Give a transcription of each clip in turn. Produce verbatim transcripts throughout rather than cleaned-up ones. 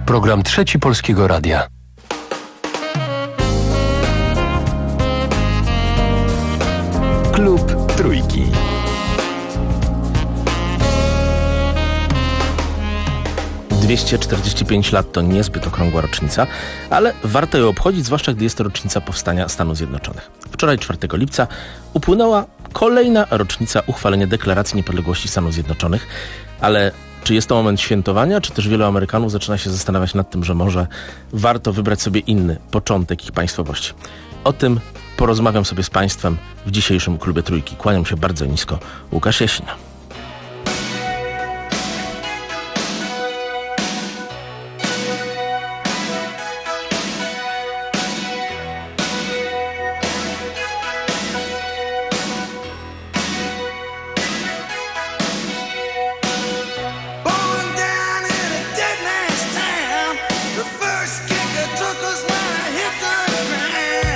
program Trzeci Polskiego Radia. Klub Trójki. dwieście czterdzieści pięć lat to niezbyt okrągła rocznica, ale warto ją obchodzić, zwłaszcza gdy jest to rocznica powstania Stanów Zjednoczonych. Wczoraj, czwartego lipca, upłynęła kolejna rocznica uchwalenia Deklaracji Niepodległości Stanów Zjednoczonych, ale czy jest to moment świętowania, czy też wielu Amerykanów zaczyna się zastanawiać nad tym, że może warto wybrać sobie inny początek ich państwowości? O tym porozmawiam sobie z Państwem w dzisiejszym Klubie Trójki. Kłaniam się bardzo nisko. Łukasz Jasin.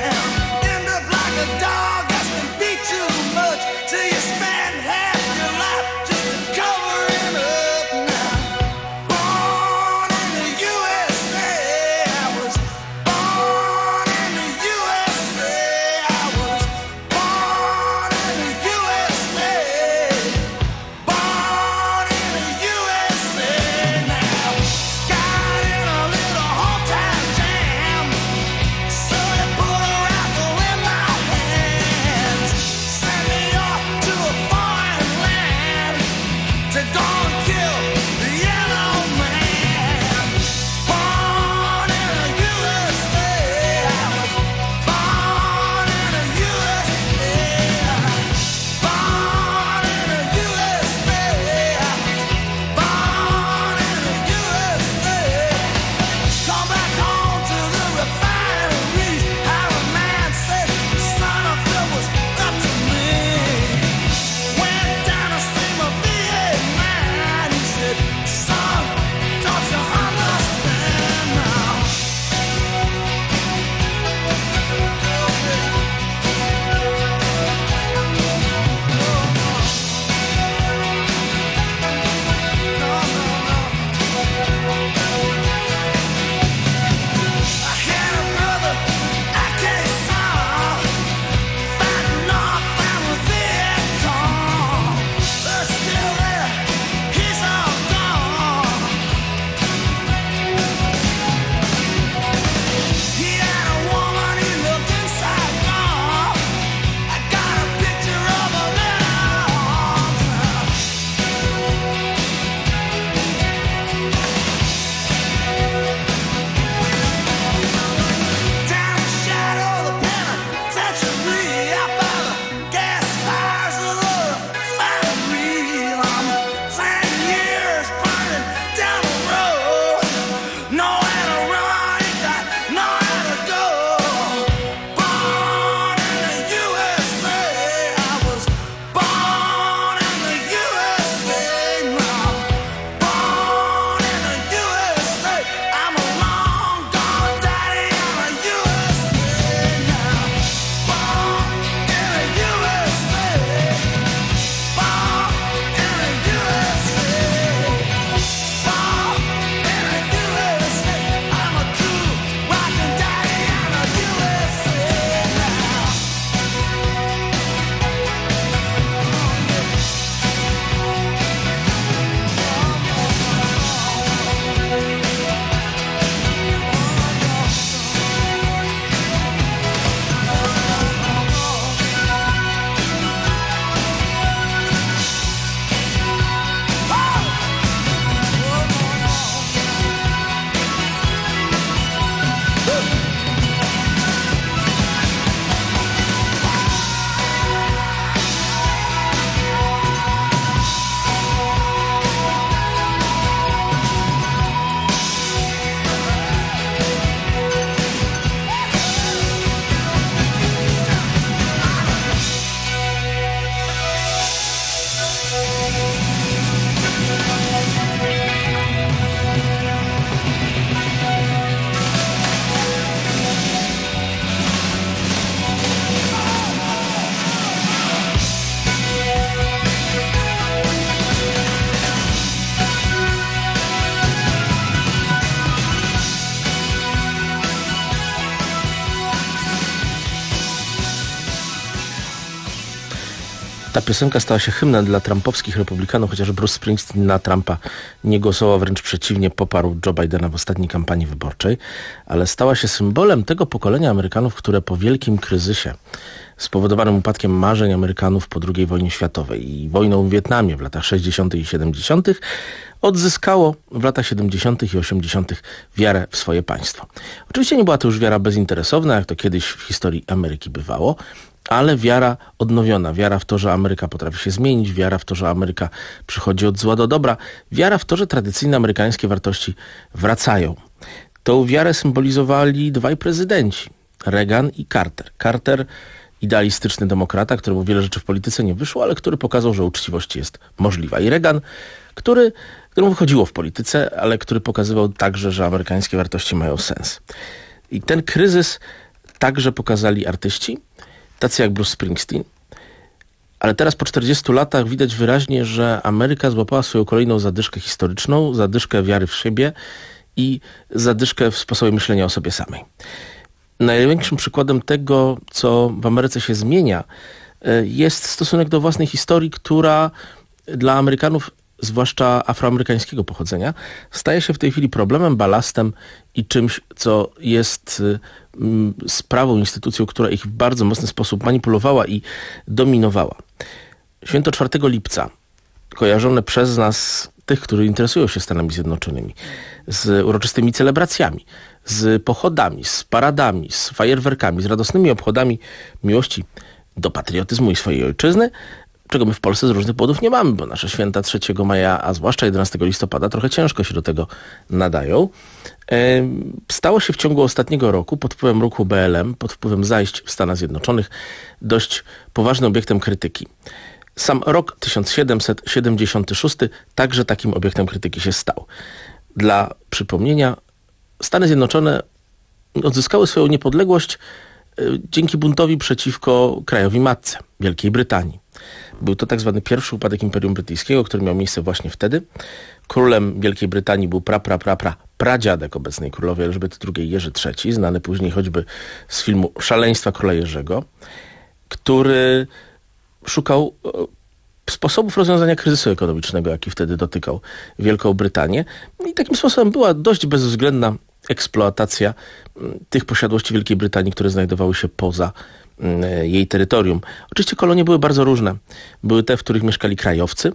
Till you spend half your life Ta piosenka stała się hymnem dla trumpowskich republikanów, chociaż Bruce Springsteen na Trumpa nie głosował, wręcz przeciwnie, poparł Joe Bidena w ostatniej kampanii wyborczej, ale stała się symbolem tego pokolenia Amerykanów, które po wielkim kryzysie spowodowanym upadkiem marzeń Amerykanów po drugiej wojnie światowej i wojną w Wietnamie w latach sześćdziesiątych i siedemdziesiątych odzyskało w latach siedemdziesiątych i osiemdziesiątych wiarę w swoje państwo. Oczywiście nie była to już wiara bezinteresowna, jak to kiedyś w historii Ameryki bywało, ale wiara odnowiona, wiara w to, że Ameryka potrafi się zmienić, wiara w to, że Ameryka przychodzi od zła do dobra, wiara w to, że tradycyjne amerykańskie wartości wracają. Tą wiarę symbolizowali dwaj prezydenci, Reagan i Carter. Carter, idealistyczny demokrata, któremu wiele rzeczy w polityce nie wyszło, ale który pokazał, że uczciwość jest możliwa. I Reagan, który, któremu wychodziło w polityce, ale który pokazywał także, że amerykańskie wartości mają sens. I ten kryzys także pokazali artyści, tacy jak Bruce Springsteen. Ale teraz po czterdziestu latach widać wyraźnie, że Ameryka złapała swoją kolejną zadyszkę historyczną, zadyszkę wiary w siebie i zadyszkę w sposobie myślenia o sobie samej. Największym przykładem tego, co w Ameryce się zmienia, jest stosunek do własnej historii, która dla Amerykanów, zwłaszcza afroamerykańskiego pochodzenia, staje się w tej chwili problemem, balastem i czymś, co jest sprawą, instytucją, która ich w bardzo mocny sposób manipulowała i dominowała. Święto czwartego lipca, kojarzone przez nas, tych, którzy interesują się Stanami Zjednoczonymi, z uroczystymi celebracjami, z pochodami, z paradami, z fajerwerkami, z radosnymi obchodami miłości do patriotyzmu i swojej ojczyzny, czego my w Polsce z różnych powodów nie mamy, bo nasze święta trzeciego maja, a zwłaszcza jedenastego listopada, trochę ciężko się do tego nadają. Stało się w ciągu ostatniego roku pod wpływem ruchu B L M, pod wpływem zajść w Stanach Zjednoczonych, dość poważnym obiektem krytyki. Sam rok tysiąc siedemset siedemdziesiąty szósty także takim obiektem krytyki się stał. Dla przypomnienia, Stany Zjednoczone odzyskały swoją niepodległość dzięki buntowi przeciwko krajowi matce, Wielkiej Brytanii. Był to tak zwany pierwszy upadek Imperium Brytyjskiego, który miał miejsce właśnie wtedy. Królem Wielkiej Brytanii był pra, pra, pra, pra, pradziadek obecnej królowej Elżbiety drugiej, Jerzy trzeci, znany później choćby z filmu Szaleństwa króla Jerzego, który szukał sposobów rozwiązania kryzysu ekonomicznego, jaki wtedy dotykał Wielką Brytanię. I takim sposobem była dość bezwzględna eksploatacja tych posiadłości Wielkiej Brytanii, które znajdowały się poza jej terytorium. Oczywiście kolonie były bardzo różne. Były te, w których mieszkali krajowcy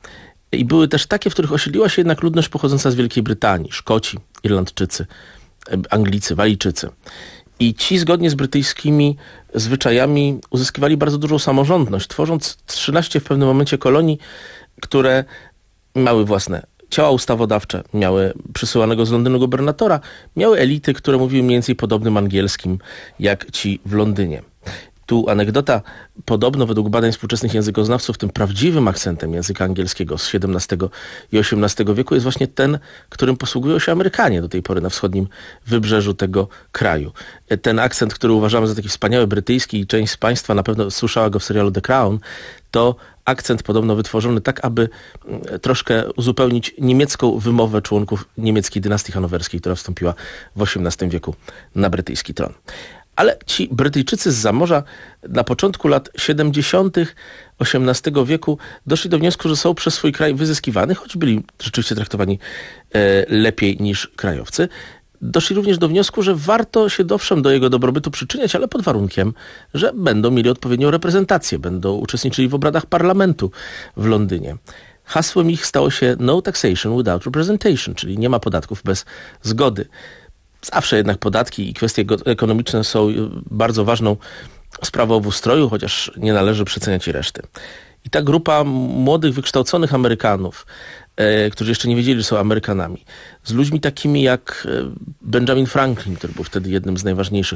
i były też takie, w których osiedliła się jednak ludność pochodząca z Wielkiej Brytanii. Szkoci, Irlandczycy, Anglicy, Walijczycy. I ci zgodnie z brytyjskimi zwyczajami uzyskiwali bardzo dużą samorządność, tworząc trzynaście w pewnym momencie kolonii, które miały własne ciała ustawodawcze, miały przysyłanego z Londynu gubernatora, miały elity, które mówiły mniej więcej podobnym angielskim jak ci w Londynie. Tu anegdota, podobno według badań współczesnych językoznawców tym prawdziwym akcentem języka angielskiego z siedemnastego i osiemnastego wieku jest właśnie ten, którym posługują się Amerykanie do tej pory na wschodnim wybrzeżu tego kraju. Ten akcent, który uważamy za taki wspaniały brytyjski i część z Państwa na pewno słyszała go w serialu The Crown, to akcent podobno wytworzony tak, aby troszkę uzupełnić niemiecką wymowę członków niemieckiej dynastii hanowerskiej, która wstąpiła w osiemnastym wieku na brytyjski tron. Ale ci Brytyjczycy zza morza na początku lat siedemdziesiątych osiemnastego wieku doszli do wniosku, że są przez swój kraj wyzyskiwani, choć byli rzeczywiście traktowani e, lepiej niż krajowcy. Doszli również do wniosku, że warto się owszem do jego dobrobytu przyczyniać, ale pod warunkiem, że będą mieli odpowiednią reprezentację, będą uczestniczyli w obradach parlamentu w Londynie. Hasłem ich stało się no taxation without representation, czyli nie ma podatków bez zgody. Zawsze jednak podatki i kwestie ekonomiczne są bardzo ważną sprawą w ustroju, chociaż nie należy przeceniać i reszty. I ta grupa młodych, wykształconych Amerykanów, e, którzy jeszcze nie wiedzieli, że są Amerykanami, z ludźmi takimi jak Benjamin Franklin, który był wtedy jednym z najważniejszych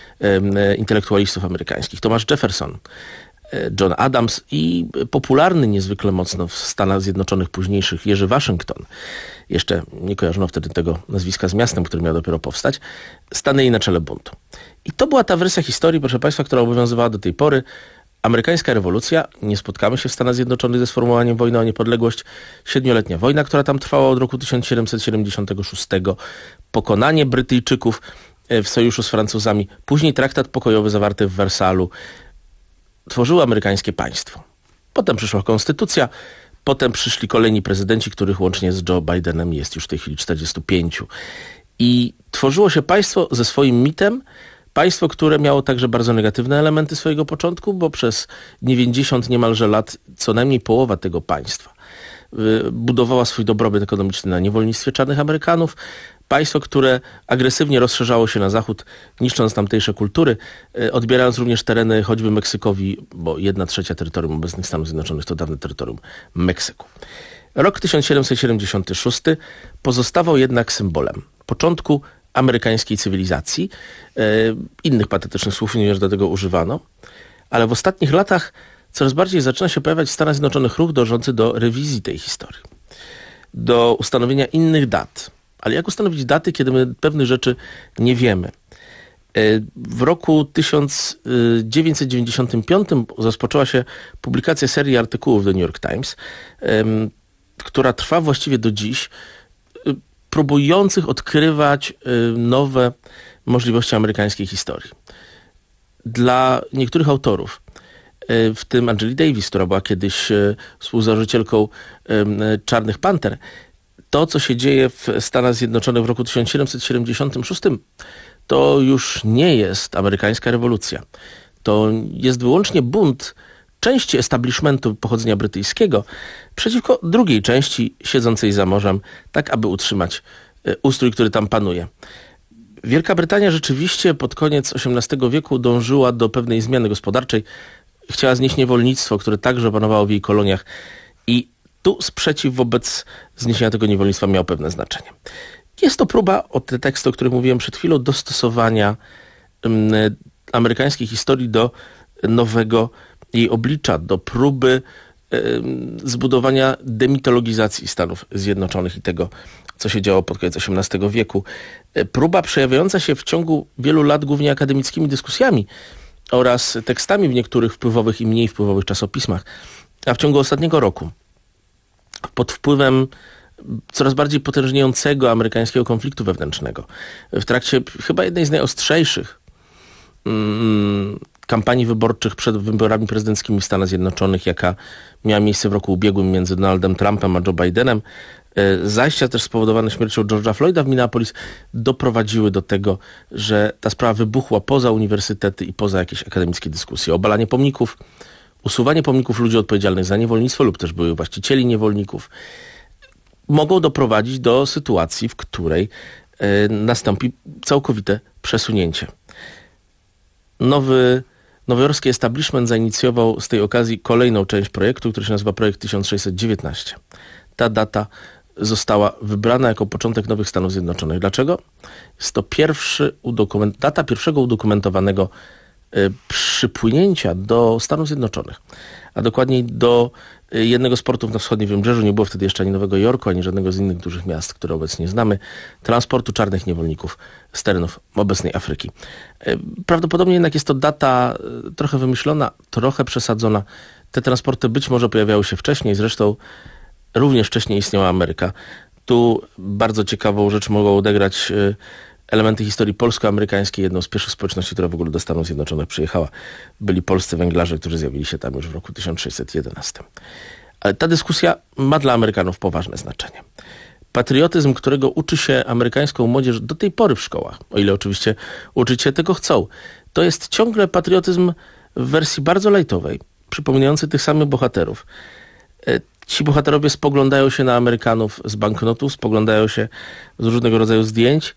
e, intelektualistów amerykańskich, Thomas Jefferson, e, John Adams i popularny niezwykle mocno w Stanach Zjednoczonych późniejszych Jerzy Waszyngton. Jeszcze nie kojarzono wtedy tego nazwiska z miastem, który miał dopiero powstać, stanęli na czele buntu. I to była ta wersja historii, proszę Państwa, która obowiązywała do tej pory. Amerykańska rewolucja, nie spotkamy się w Stanach Zjednoczonych ze sformułowaniem wojna o niepodległość, siedmioletnia wojna, która tam trwała od roku tysiąc siedemset siedemdziesiątego szóstego, pokonanie Brytyjczyków w sojuszu z Francuzami, później traktat pokojowy zawarty w Wersalu, tworzyło amerykańskie państwo. Potem przyszła konstytucja, potem przyszli kolejni prezydenci, których łącznie z Joe Bidenem jest już w tej chwili czterdziestu pięciu. I tworzyło się państwo ze swoim mitem, państwo, które miało także bardzo negatywne elementy swojego początku, bo przez dziewięćdziesiąt niemalże lat co najmniej połowa tego państwa budowała swój dobrobyt ekonomiczny na niewolnictwie czarnych Amerykanów. Państwo, które agresywnie rozszerzało się na zachód, niszcząc tamtejsze kultury, odbierając również tereny choćby Meksykowi, bo jedna trzecia terytorium obecnych Stanów Zjednoczonych to dawne terytorium Meksyku. Rok tysiąc siedemset siedemdziesiąty szósty pozostawał jednak symbolem początku amerykańskiej cywilizacji. Innych patetycznych słów również do tego używano, ale w ostatnich latach coraz bardziej zaczyna się pojawiać w Stanach Zjednoczonych ruch dążący do rewizji tej historii, do ustanowienia innych dat. Ale jak ustanowić daty, kiedy my pewnych rzeczy nie wiemy? W roku tysiąc dziewięćset dziewięćdziesiątym piątym rozpoczęła się publikacja serii artykułów do New York Times, która trwa właściwie do dziś, próbujących odkrywać nowe możliwości amerykańskiej historii. Dla niektórych autorów, w tym Angeli Davis, która była kiedyś współzałożycielką Czarnych Panter, to, co się dzieje w Stanach Zjednoczonych w roku tysiąc siedemset siedemdziesiątym szóstym, to już nie jest amerykańska rewolucja. To jest wyłącznie bunt części establishmentu pochodzenia brytyjskiego przeciwko drugiej części siedzącej za morzem, tak aby utrzymać ustrój, który tam panuje. Wielka Brytania rzeczywiście pod koniec osiemnastego wieku dążyła do pewnej zmiany gospodarczej. Chciała znieść niewolnictwo, które także panowało w jej koloniach, i tu sprzeciw wobec zniesienia tego niewolnictwa miał pewne znaczenie. Jest to próba, od te teksty, o których mówiłem przed chwilą, dostosowania um, amerykańskiej historii do nowego jej oblicza, do próby um, zbudowania demitologizacji Stanów Zjednoczonych i tego, co się działo pod koniec osiemnastego wieku. Próba przejawiająca się w ciągu wielu lat głównie akademickimi dyskusjami oraz tekstami w niektórych wpływowych i mniej wpływowych czasopismach, a w ciągu ostatniego roku pod wpływem coraz bardziej potężniejącego amerykańskiego konfliktu wewnętrznego, w trakcie chyba jednej z najostrzejszych mm, kampanii wyborczych przed wyborami prezydenckimi w Stanach Zjednoczonych, jaka miała miejsce w roku ubiegłym między Donaldem Trumpem a Joe Bidenem, zajścia też spowodowane śmiercią George'a Floyda w Minneapolis doprowadziły do tego, że ta sprawa wybuchła poza uniwersytety i poza jakieś akademickie dyskusje. Obalanie pomników, usuwanie pomników ludzi odpowiedzialnych za niewolnictwo lub też byłych właścicieli niewolników mogą doprowadzić do sytuacji, w której y, nastąpi całkowite przesunięcie. Nowy nowojorski establishment zainicjował z tej okazji kolejną część projektu, który się nazywa Projekt tysiąc sześćset dziewiętnaście. Ta data została wybrana jako początek nowych Stanów Zjednoczonych. Dlaczego? Jest to pierwszy udokument, data pierwszego udokumentowanego y, przypłynięcia do Stanów Zjednoczonych, a dokładniej do y, jednego z portów na wschodnim Wybrzeżu. Nie było wtedy jeszcze ani Nowego Jorku, ani żadnego z innych dużych miast, które obecnie znamy, transportu czarnych niewolników z terenów obecnej Afryki. Y, prawdopodobnie jednak jest to data y, trochę wymyślona, trochę przesadzona. Te transporty być może pojawiały się wcześniej, zresztą również wcześniej istniała Ameryka. Tu bardzo ciekawą rzecz mogą odegrać elementy historii polsko-amerykańskiej. Jedną z pierwszych społeczności, która w ogóle do Stanów Zjednoczonych przyjechała, byli polscy węglarze, którzy zjawili się tam już w roku tysiąc sześćset jedenastym. Ale ta dyskusja ma dla Amerykanów poważne znaczenie. Patriotyzm, którego uczy się amerykańską młodzież do tej pory w szkołach, o ile oczywiście uczyć się tego chcą, to jest ciągle patriotyzm w wersji bardzo lajtowej, przypominający tych samych bohaterów. Ci bohaterowie spoglądają się na Amerykanów z banknotów, spoglądają się z różnego rodzaju zdjęć.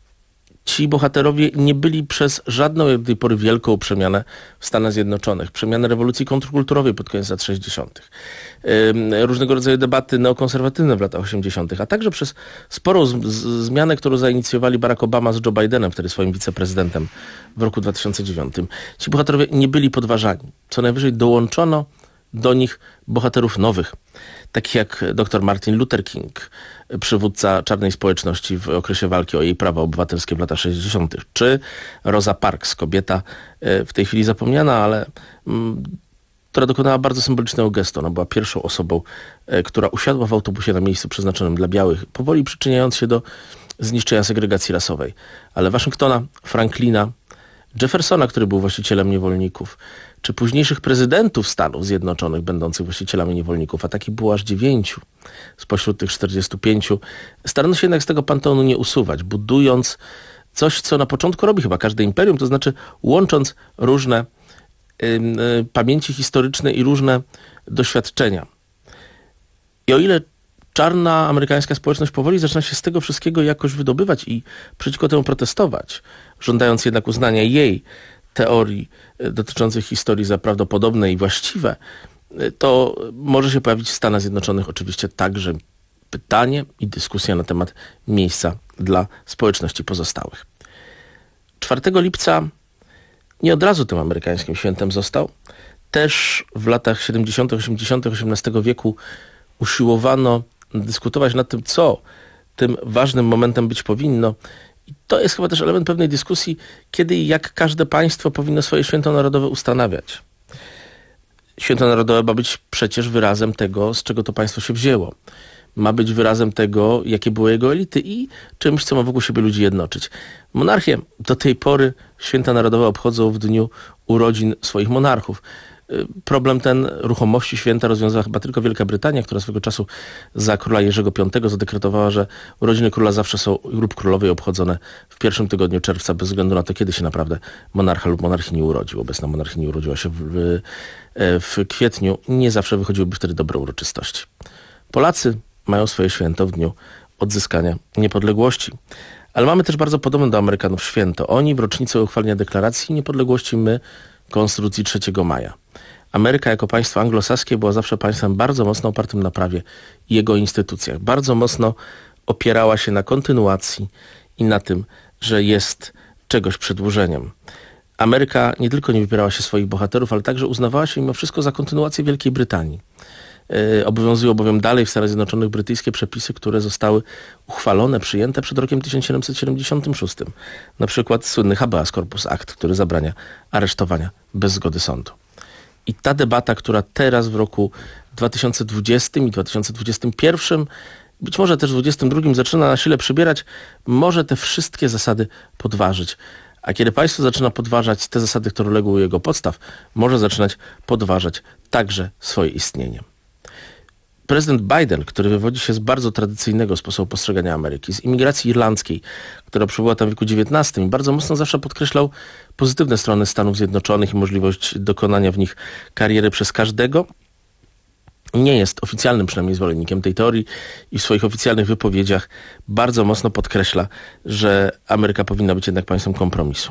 Ci bohaterowie nie byli przez żadną jak do tej pory wielką przemianę w Stanach Zjednoczonych. Przemianę rewolucji kontrkulturowej pod koniec lat sześćdziesiątych. Różnego rodzaju debaty neokonserwatywne w latach osiemdziesiątych, a także przez sporą z- z- zmianę, którą zainicjowali Barack Obama z Joe Bidenem, wtedy swoim wiceprezydentem w roku dwa tysiące dziewiątym. Ci bohaterowie nie byli podważani. Co najwyżej dołączono do nich bohaterów nowych, takich jak dr Martin Luther King, przywódca czarnej społeczności w okresie walki o jej prawa obywatelskie w latach sześćdziesiątych, czy Rosa Parks, kobieta w tej chwili zapomniana, ale mm, która dokonała bardzo symbolicznego gestu. Ona była pierwszą osobą, która usiadła w autobusie na miejscu przeznaczonym dla białych, powoli przyczyniając się do zniszczenia segregacji rasowej. Ale Waszyngtona, Franklina, Jeffersona, który był właścicielem niewolników, czy późniejszych prezydentów Stanów Zjednoczonych będących właścicielami niewolników, a takich było aż dziewięciu spośród tych czterdziestu pięciu, starano się jednak z tego panteonu nie usuwać, budując coś, co na początku robi chyba każde imperium, to znaczy łącząc różne y, y, pamięci historyczne i różne doświadczenia. I o ile czarna amerykańska społeczność powoli zaczyna się z tego wszystkiego jakoś wydobywać i przeciwko temu protestować, żądając jednak uznania jej teorii dotyczących historii za prawdopodobne i właściwe, to może się pojawić w Stanach Zjednoczonych oczywiście także pytanie i dyskusja na temat miejsca dla społeczności pozostałych. czwartego lipca nie od razu tym amerykańskim świętem został. Też w latach siedemdziesiątych, osiemdziesiątych osiemnastego wieku usiłowano dyskutować nad tym, co tym ważnym momentem być powinno. I to jest chyba też element pewnej dyskusji, kiedy i jak każde państwo powinno swoje święto narodowe ustanawiać. Święto narodowe ma być przecież wyrazem tego, z czego to państwo się wzięło. Ma być wyrazem tego, jakie były jego elity i czymś, co ma wokół siebie ludzi jednoczyć. Monarchie do tej pory święta narodowe obchodzą w dniu urodzin swoich monarchów. Problem ten ruchomości święta rozwiązała chyba tylko Wielka Brytania, która swego czasu za króla Jerzego Piątego zadekretowała, że urodziny króla zawsze są lub królowej obchodzone w pierwszym tygodniu czerwca, bez względu na to, kiedy się naprawdę monarcha lub monarchini urodził. Obecna monarchini urodziła się w, w kwietniu. Nie zawsze wychodziłyby wtedy dobre uroczystości. Polacy mają swoje święto w dniu odzyskania niepodległości. Ale mamy też bardzo podobne do Amerykanów święto. Oni w rocznicę uchwalenia deklaracji niepodległości, my Konstytucji trzeciego maja. Ameryka jako państwo anglosaskie była zawsze państwem bardzo mocno opartym na prawie i jego instytucjach. Bardzo mocno opierała się na kontynuacji i na tym, że jest czegoś przedłużeniem. Ameryka nie tylko nie wypierała się swoich bohaterów, ale także uznawała się mimo wszystko za kontynuację Wielkiej Brytanii. Yy, obowiązują bowiem dalej w Stanach Zjednoczonych brytyjskie przepisy, które zostały uchwalone, przyjęte przed rokiem tysiąc siedemset siedemdziesiątym szóstym. Na przykład słynny Habeas Corpus Act, który zabrania aresztowania bez zgody sądu. I ta debata, która teraz w roku dwa tysiące dwudziestym i dwa tysiące dwudziestym pierwszym, być może też dwudziestym drugim zaczyna na sile przybierać, może te wszystkie zasady podważyć. A kiedy państwo zaczyna podważać te zasady, które legły u jego podstaw, może zaczynać podważać także swoje istnienie. Prezydent Biden, który wywodzi się z bardzo tradycyjnego sposobu postrzegania Ameryki, z imigracji irlandzkiej, która przybyła tam w wieku dziewiętnastym i bardzo mocno zawsze podkreślał pozytywne strony Stanów Zjednoczonych i możliwość dokonania w nich kariery przez każdego, nie jest oficjalnym przynajmniej zwolennikiem tej teorii i w swoich oficjalnych wypowiedziach bardzo mocno podkreśla, że Ameryka powinna być jednak państwem kompromisu.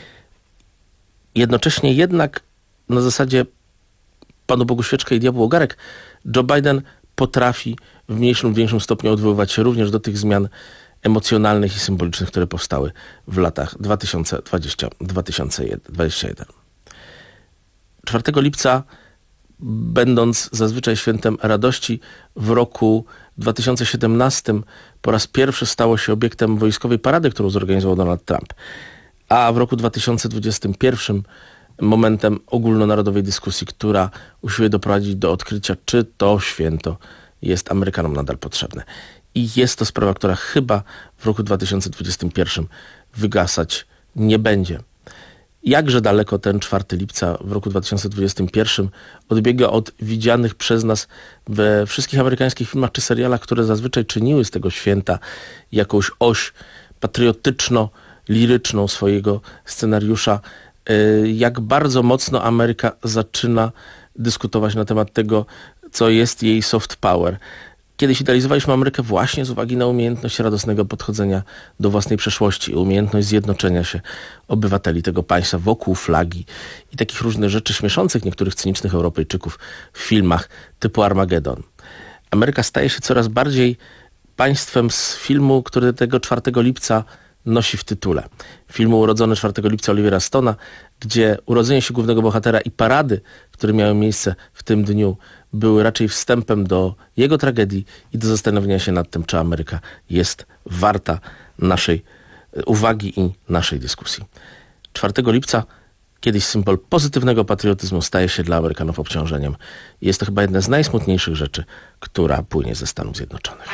Jednocześnie jednak na zasadzie Panu Bogu świeczkę i diabłu ogarek Joe Biden potrafi w mniejszym lub większym stopniu odwoływać się również do tych zmian emocjonalnych i symbolicznych, które powstały w latach dwa tysiące dwudziestym do dwa tysiące dwudziestego pierwszego. czwartego lipca, będąc zazwyczaj świętem radości, w roku dwa tysiące siedemnastym po raz pierwszy stało się obiektem wojskowej parady, którą zorganizował Donald Trump. A w roku dwa tysiące dwudziestym pierwszym momentem ogólnonarodowej dyskusji, która usiłuje doprowadzić do odkrycia, czy to święto jest Amerykanom nadal potrzebne. I jest to sprawa, która chyba w roku dwa tysiące dwudziestym pierwszym wygasać nie będzie. Jakże daleko ten czwartego lipca w roku dwa tysiące dwudziestym pierwszym odbiega od widzianych przez nas we wszystkich amerykańskich filmach czy serialach, które zazwyczaj czyniły z tego święta jakąś oś patriotyczno-liryczną swojego scenariusza. Jak bardzo mocno Ameryka zaczyna dyskutować na temat tego, co jest jej soft power. Kiedyś idealizowaliśmy Amerykę właśnie z uwagi na umiejętność radosnego podchodzenia do własnej przeszłości, umiejętność zjednoczenia się obywateli tego państwa wokół flagi i takich różnych rzeczy śmieszących niektórych cynicznych Europejczyków w filmach typu Armagedon. Ameryka staje się coraz bardziej państwem z filmu, który tego czwartego lipca nosi w tytule. Filmu Urodzony czwartego lipca Olivera Stone'a, gdzie urodzenie się głównego bohatera i parady, które miały miejsce w tym dniu, były raczej wstępem do jego tragedii i do zastanowienia się nad tym, czy Ameryka jest warta naszej uwagi i naszej dyskusji. czwartego lipca kiedyś symbol pozytywnego patriotyzmu staje się dla Amerykanów obciążeniem. Jest to chyba jedna z najsmutniejszych rzeczy, która płynie ze Stanów Zjednoczonych.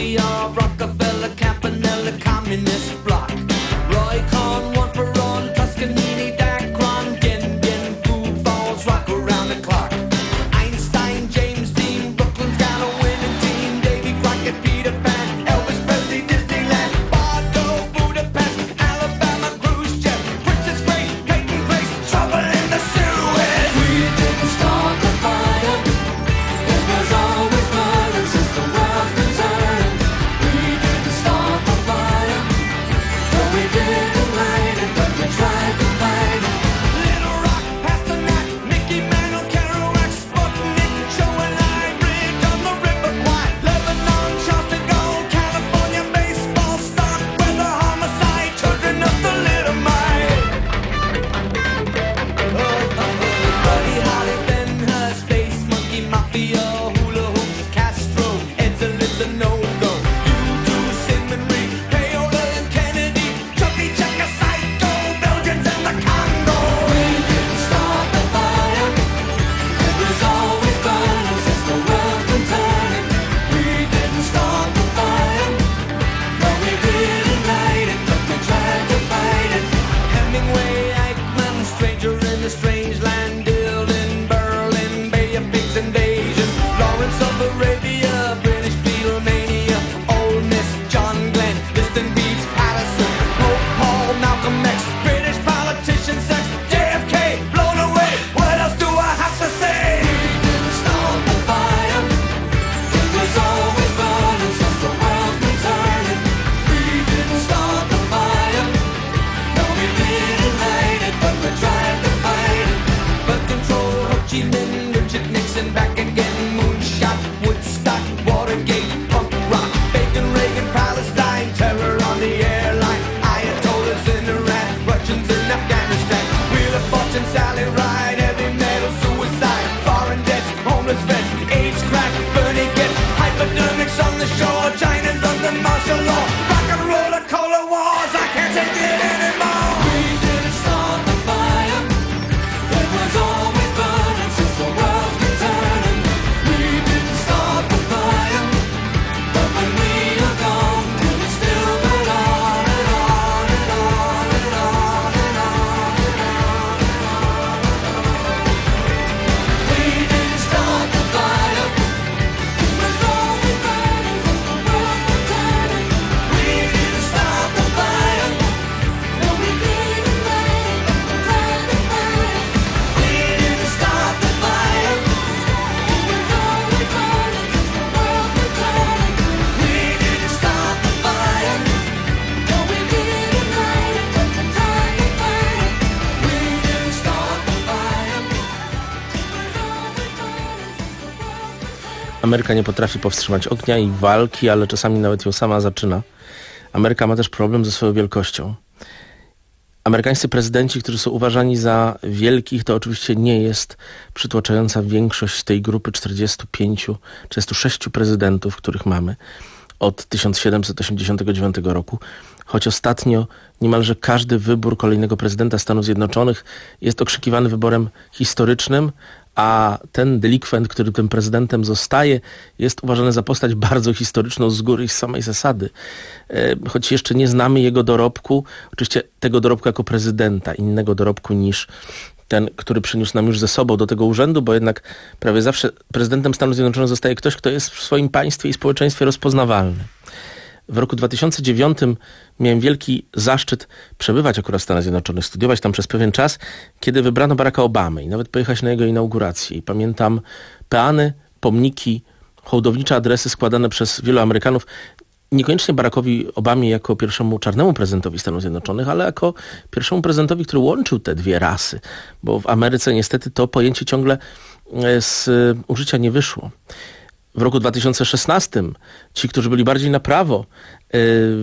mafia, Rockefeller, Campanella, communist bloc. Roy Cohn, one for all, Tuscanini, Dacron, Gen, Gen, Food Falls, rock around the clock. Einstein, James Dean, Brooklyn's got a winning team. Davy Crockett, Peter Pan, Elvis Presley, Disneyland, Bordeaux, Budapest, Alabama, Khrushchev, Princess Grace, Peyton Place, trouble in the Suez. We didn't start the fire. It was always burning since the world's been turning. We didn't start the fire. No, we didn't light it, but we tried to fight it. Little Rock, Pasternak, Mickey Mantle, Kerouac, Sputnik, Joe and I, rigged on the River Kwai, Lebanon, Charleston Gold, California baseball stock, weather homicide, children of the Little Mite. Oh, oh, oh. Buddy Holly, Ben Hur, Space Monkey, Mafia, Hula Hoops, Castro, Edsel a no-go. U two, Simon Reed, Payola and Kennedy, Chubby Checker, Psycho, Belgians and the Congo. We didn't start the fire. It was always burning since the world's been turning. We didn't start the fire. No, we didn't light it, but we tried to fight it. Hemingway, Eichmann, stranger in a strange land, Dylan, Berlin, Bay of Pigs invasion, Lawrence of Arabia, British Beatlemania, Ole Miss, John Glenn, Liston Beats, Patterson, Pope Paul, Malcolm X, British politician sex, J F K, blown away. What else do I have to say? We didn't start the fire. It was always burning since the world's been turning. We didn't start the fire. No, we didn't light it, but we tried to fight it. But control, Ho Chi Minh, Richard Nixon, back again, moonshot, Woodstock, Watergate, punk rock, Bacon, Reagan, Palestine, terror on the airline, Ayatollahs in Iran, Russians in Afghanistan, Wheel of Fortune, Sally Ride, heavy metal, suicide, foreign debts, homeless vets, AIDS crack, Bernie gets hypodermics on the shore, China's under martial law, rock and roller, cola wars, I can't take it anymore. We didn't start the fire. It was always burning since the world's been turning. We didn't start the fire, but when we are gone, will it still burn on and on and on and on and on and on and on? We didn't start the fire. It was always burning since the world's been turning. We didn't start the fire. No, we didn't light it, but we tried to fight it. We didn't start the fire. It was always burning since the world's been turning. We didn't start the fire. No, we didn't light it, but we tried to fight it. We didn't start the fire. It was always burning since the world's been turning. Ameryka nie potrafi powstrzymać ognia i walki, ale czasami nawet ją sama zaczyna. Ameryka ma też problem ze swoją wielkością. Amerykańscy prezydenci, którzy są uważani za wielkich, to oczywiście nie jest przytłaczająca większość tej grupy czterdziestu pięciu, trzydziestu sześciu prezydentów, których mamy od tysiąc siedemset osiemdziesiątego dziewiątego roku. Choć ostatnio niemalże każdy wybór kolejnego prezydenta Stanów Zjednoczonych jest okrzykiwany wyborem historycznym, a ten delikwent, który tym prezydentem zostaje, jest uważany za postać bardzo historyczną z góry i z samej zasady. Choć jeszcze nie znamy jego dorobku, oczywiście tego dorobku jako prezydenta, innego dorobku niż ten, który przyniósł nam już ze sobą do tego urzędu, bo jednak prawie zawsze prezydentem Stanów Zjednoczonych zostaje ktoś, kto jest w swoim państwie i społeczeństwie rozpoznawalny. W roku dwa tysiące dziewiątym miałem wielki zaszczyt przebywać akurat w Stanach Zjednoczonych, studiować tam przez pewien czas, kiedy wybrano Baracka Obamy i nawet pojechać na jego inaugurację. I pamiętam peany, pomniki, hołdownicze adresy składane przez wielu Amerykanów, niekoniecznie Barackowi Obamie jako pierwszemu czarnemu prezydentowi Stanów Zjednoczonych, ale jako pierwszemu prezydentowi, który łączył te dwie rasy, bo w Ameryce niestety to pojęcie ciągle z użycia nie wyszło. W roku dwa tysiące szesnastym ci, którzy byli bardziej na prawo, yy,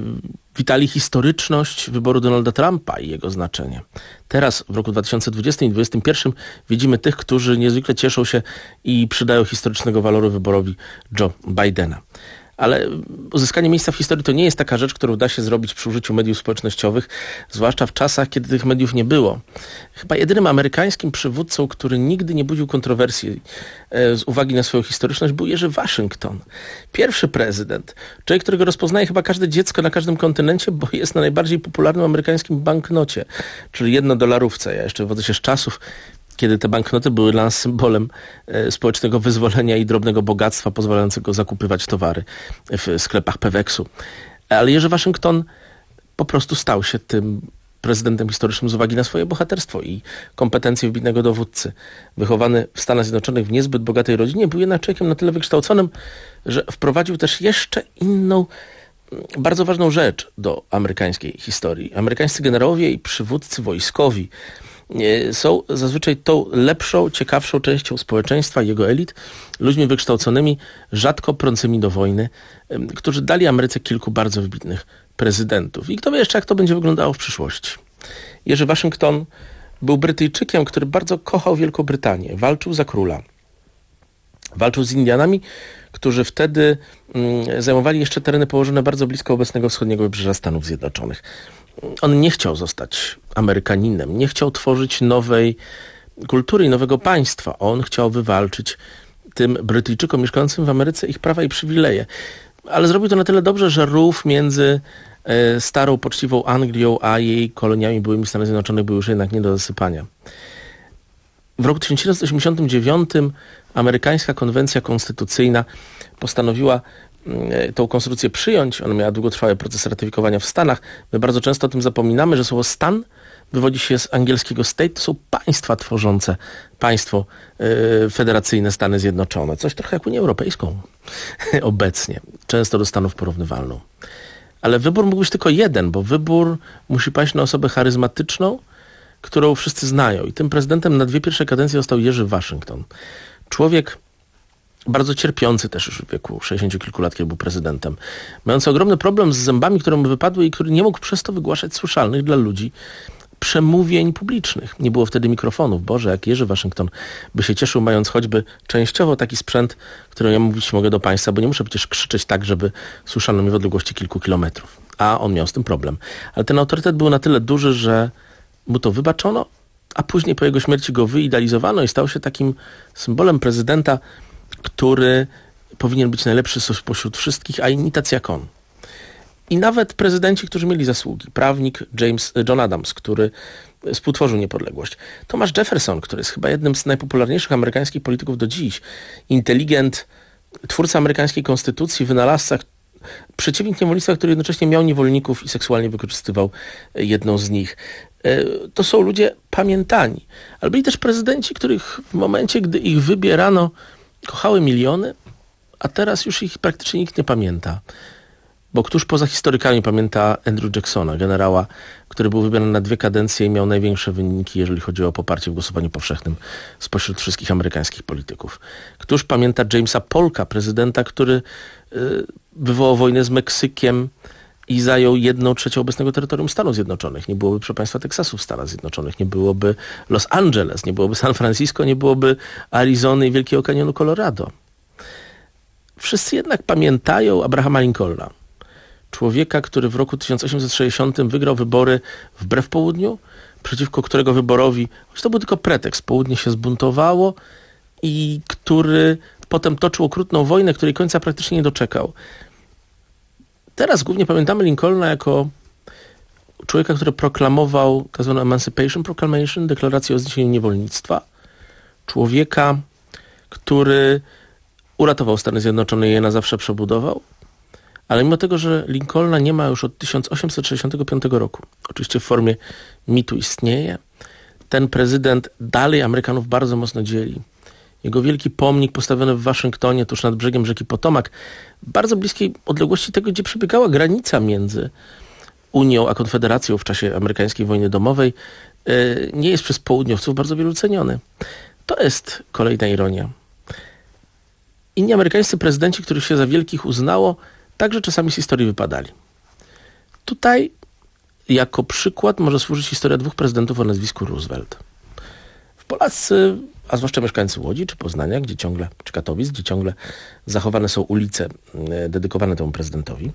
witali historyczność wyboru Donalda Trumpa i jego znaczenie. Teraz w roku dwa tysiące dwudziestym i dwa tysiące dwudziestym pierwszym widzimy tych, którzy niezwykle cieszą się i przydają historycznego waloru wyborowi Joe Bidena. Ale uzyskanie miejsca w historii to nie jest taka rzecz, którą da się zrobić przy użyciu mediów społecznościowych, zwłaszcza w czasach, kiedy tych mediów nie było. Chyba jedynym amerykańskim przywódcą, który nigdy nie budził kontrowersji z uwagi na swoją historyczność, był Jerzy Waszyngton. Pierwszy prezydent, człowiek, którego rozpoznaje chyba każde dziecko na każdym kontynencie, bo jest na najbardziej popularnym amerykańskim banknocie, czyli jednodolarówce. Ja jeszcze wodzę się z czasów, kiedy te banknoty były dla nas symbolem e, społecznego wyzwolenia i drobnego bogactwa pozwalającego zakupywać towary w sklepach Peweksu. Ale Jerzy Waszyngton po prostu stał się tym prezydentem historycznym z uwagi na swoje bohaterstwo i kompetencje wybitnego dowódcy. Wychowany w Stanach Zjednoczonych w niezbyt bogatej rodzinie, był jednak człowiekiem na tyle wykształconym, że wprowadził też jeszcze inną, bardzo ważną rzecz do amerykańskiej historii. Amerykańscy generałowie i przywódcy wojskowi są zazwyczaj tą lepszą, ciekawszą częścią społeczeństwa, jego elit, ludźmi wykształconymi, rzadko prącymi do wojny, którzy dali Ameryce kilku bardzo wybitnych prezydentów. I kto wie jeszcze, jak to będzie wyglądało w przyszłości. Jerzy Waszyngton był Brytyjczykiem, który bardzo kochał Wielką Brytanię. Walczył za króla. Walczył z Indianami, którzy wtedy mm, zajmowali jeszcze tereny położone bardzo blisko obecnego wschodniego wybrzeża Stanów Zjednoczonych. On nie chciał zostać Amerykaninem, nie chciał tworzyć nowej kultury i nowego państwa. On chciał wywalczyć tym Brytyjczykom mieszkającym w Ameryce ich prawa i przywileje. Ale zrobił to na tyle dobrze, że rów między e, starą, poczciwą Anglią, a jej koloniami byłymi Stanów Zjednoczonych był już jednak nie do zasypania. W roku tysiąc siedemset osiemdziesiątym dziewiątym amerykańska konwencja konstytucyjna postanowiła tą konstytucję przyjąć. Ona miała długotrwały proces ratyfikowania w Stanach. My bardzo często o tym zapominamy, że słowo stan wywodzi się z angielskiego state. To są państwa tworzące państwo yy, federacyjne Stany Zjednoczone. Coś trochę jak Unię Europejską obecnie. Często do Stanów porównywalną. Ale wybór mógł być tylko jeden, bo wybór musi paść na osobę charyzmatyczną, którą wszyscy znają. I tym prezydentem na dwie pierwsze kadencje został Jerzy Waszyngton. Człowiek bardzo cierpiący też już w wieku sześćdziesięciu kilku lat, kiedy był prezydentem. Mający ogromny problem z zębami, które mu wypadły i który nie mógł przez to wygłaszać słyszalnych dla ludzi przemówień publicznych. Nie było wtedy mikrofonów. Boże, jak Jerzy Waszyngton by się cieszył, mając choćby częściowo taki sprzęt, który ja mówić mogę do państwa, bo nie muszę przecież krzyczeć tak, żeby słyszano mnie w odległości kilku kilometrów. A on miał z tym problem. Ale ten autorytet był na tyle duży, że mu to wybaczono, a później po jego śmierci go wyidealizowano i stał się takim symbolem prezydenta, który powinien być najlepszy spośród wszystkich, a inni tacy jak on. I nawet prezydenci, którzy mieli zasługi. Prawnik James, John Adams, który współtworzył niepodległość. Thomas Jefferson, który jest chyba jednym z najpopularniejszych amerykańskich polityków do dziś. Inteligent, twórca amerykańskiej konstytucji, wynalazca, przeciwnik niewolnictwa, który jednocześnie miał niewolników i seksualnie wykorzystywał jedną z nich. To są ludzie pamiętani. Ale byli też prezydenci, których w momencie, gdy ich wybierano, kochały miliony, a teraz już ich praktycznie nikt nie pamięta. Bo któż poza historykami pamięta Andrew Jacksona, generała, który był wybierany na dwie kadencje i miał największe wyniki, jeżeli chodzi o poparcie w głosowaniu powszechnym spośród wszystkich amerykańskich polityków. Któż pamięta Jamesa Polka, prezydenta, który y, wywołał wojnę z Meksykiem i zajął jedną trzecią obecnego terytorium Stanów Zjednoczonych. Nie byłoby, proszę państwa, Teksasu w Stanach Zjednoczonych, nie byłoby Los Angeles, nie byłoby San Francisco, nie byłoby Arizony i Wielkiego Kanionu Colorado. Wszyscy jednak pamiętają Abrahama Lincolna. Człowieka, który w roku tysiąc osiemset sześćdziesiątym wygrał wybory wbrew południu, przeciwko którego wyborowi, choć to był tylko pretekst, południe się zbuntowało i który potem toczył okrutną wojnę, której końca praktycznie nie doczekał. Teraz głównie pamiętamy Lincolna jako człowieka, który proklamował tak zwaną Emancipation Proclamation, deklarację o zniesieniu niewolnictwa. Człowieka, który uratował Stany Zjednoczone i je na zawsze przebudował. Ale mimo tego, że Lincolna nie ma już od tysiąc osiemset sześćdziesiątego piątego roku, oczywiście w formie mitu istnieje, ten prezydent dalej Amerykanów bardzo mocno dzieli. Jego wielki pomnik postawiony w Waszyngtonie, tuż nad brzegiem rzeki Potomac, w bardzo bliskiej odległości tego, gdzie przebiegała granica między Unią a Konfederacją w czasie amerykańskiej wojny domowej, nie jest przez południowców bardzo wielu ceniony. To jest kolejna ironia. Inni amerykańscy prezydenci, których się za wielkich uznało, także czasami z historii wypadali. Tutaj jako przykład może służyć historia dwóch prezydentów o nazwisku Roosevelt. W Polacy a zwłaszcza mieszkańcy Łodzi czy Poznania, gdzie ciągle, czy Katowic, gdzie ciągle zachowane są ulice dedykowane temu prezydentowi.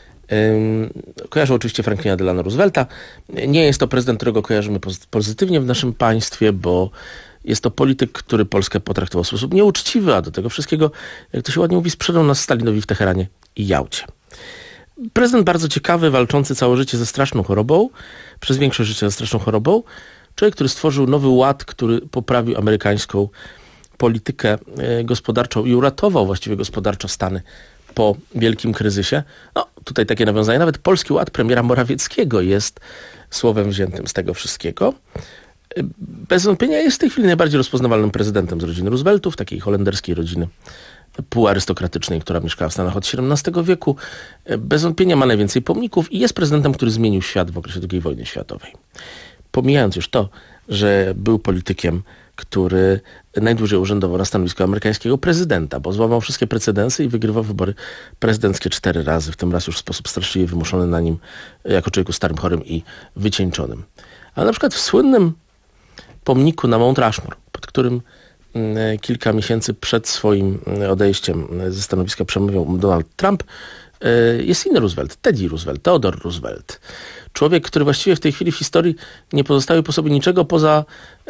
Kojarzą oczywiście Franklina Delano Roosevelta. Nie jest to prezydent, którego kojarzymy pozytywnie w naszym państwie, bo jest to polityk, który Polskę potraktował w sposób nieuczciwy, a do tego wszystkiego, jak to się ładnie mówi, sprzedał nas Stalinowi w Teheranie i Jałcie. Prezydent bardzo ciekawy, walczący całe życie ze straszną chorobą, przez większość życia ze straszną chorobą. Człowiek, który stworzył nowy ład, który poprawił amerykańską politykę gospodarczą i uratował właściwie gospodarczo Stany po wielkim kryzysie. No, tutaj takie nawiązanie. Nawet Polski Ład premiera Morawieckiego jest słowem wziętym z tego wszystkiego. Bez wątpienia jest w tej chwili najbardziej rozpoznawalnym prezydentem z rodziny Rooseveltów, takiej holenderskiej rodziny półarystokratycznej, która mieszkała w Stanach od siedemnastego wieku. Bez wątpienia ma najwięcej pomników i jest prezydentem, który zmienił świat w okresie drugiej wojny światowej. Pomijając już to, że był politykiem, który najdłużej urzędował na stanowisku amerykańskiego prezydenta, bo złamał wszystkie precedensy i wygrywał wybory prezydenckie cztery razy, w tym raz już w sposób straszliwie wymuszony na nim jako człowieku starym, chorym i wycieńczonym. Ale na przykład w słynnym pomniku na Mount Rushmore, pod którym kilka miesięcy przed swoim odejściem ze stanowiska przemawiał Donald Trump, jest inny Roosevelt, Teddy Roosevelt, Theodore Roosevelt. Człowiek, który właściwie w tej chwili w historii nie pozostawił po sobie niczego poza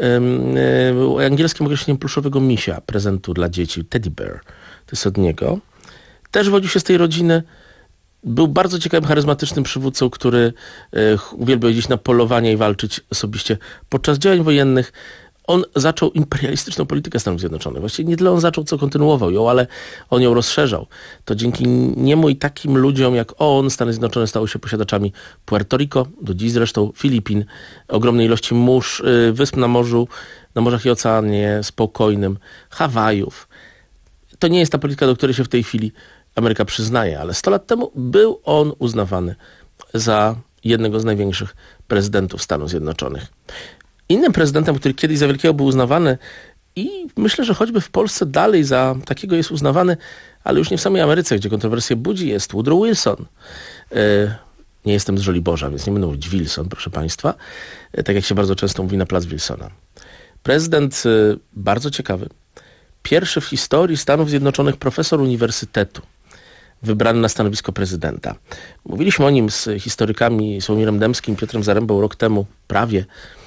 um, angielskim określeniem pluszowego misia, prezentu dla dzieci, teddy bear. To jest od niego. Też wodził się z tej rodziny. Był bardzo ciekawym, charyzmatycznym przywódcą, który uh, uwielbiał jeździć na polowania i walczyć osobiście podczas działań wojennych. On zaczął imperialistyczną politykę Stanów Zjednoczonych. Właściwie nie tyle on zaczął, co kontynuował ją, ale on ją rozszerzał. To dzięki niemu i takim ludziom jak on Stany Zjednoczone stały się posiadaczami Puerto Rico, do dziś zresztą Filipin, ogromnej ilości mórz, wysp na morzu, na morzach i oceanie spokojnym, Hawajów. To nie jest ta polityka, do której się w tej chwili Ameryka przyznaje, ale sto lat temu był on uznawany za jednego z największych prezydentów Stanów Zjednoczonych. Innym prezydentem, który kiedyś za wielkiego był uznawany i myślę, że choćby w Polsce dalej za takiego jest uznawany, ale już nie w samej Ameryce, gdzie kontrowersje budzi, jest Woodrow Wilson. Yy, nie jestem z Żoliborza, więc nie będę mówić Wilson, proszę Państwa, yy, tak jak się bardzo często mówi na plac Wilsona. Prezydent yy, bardzo ciekawy. Pierwszy w historii Stanów Zjednoczonych profesor uniwersytetu wybrany na stanowisko prezydenta. Mówiliśmy o nim z historykami Sławomirem Dębskim, Piotrem Zarębą rok temu prawie,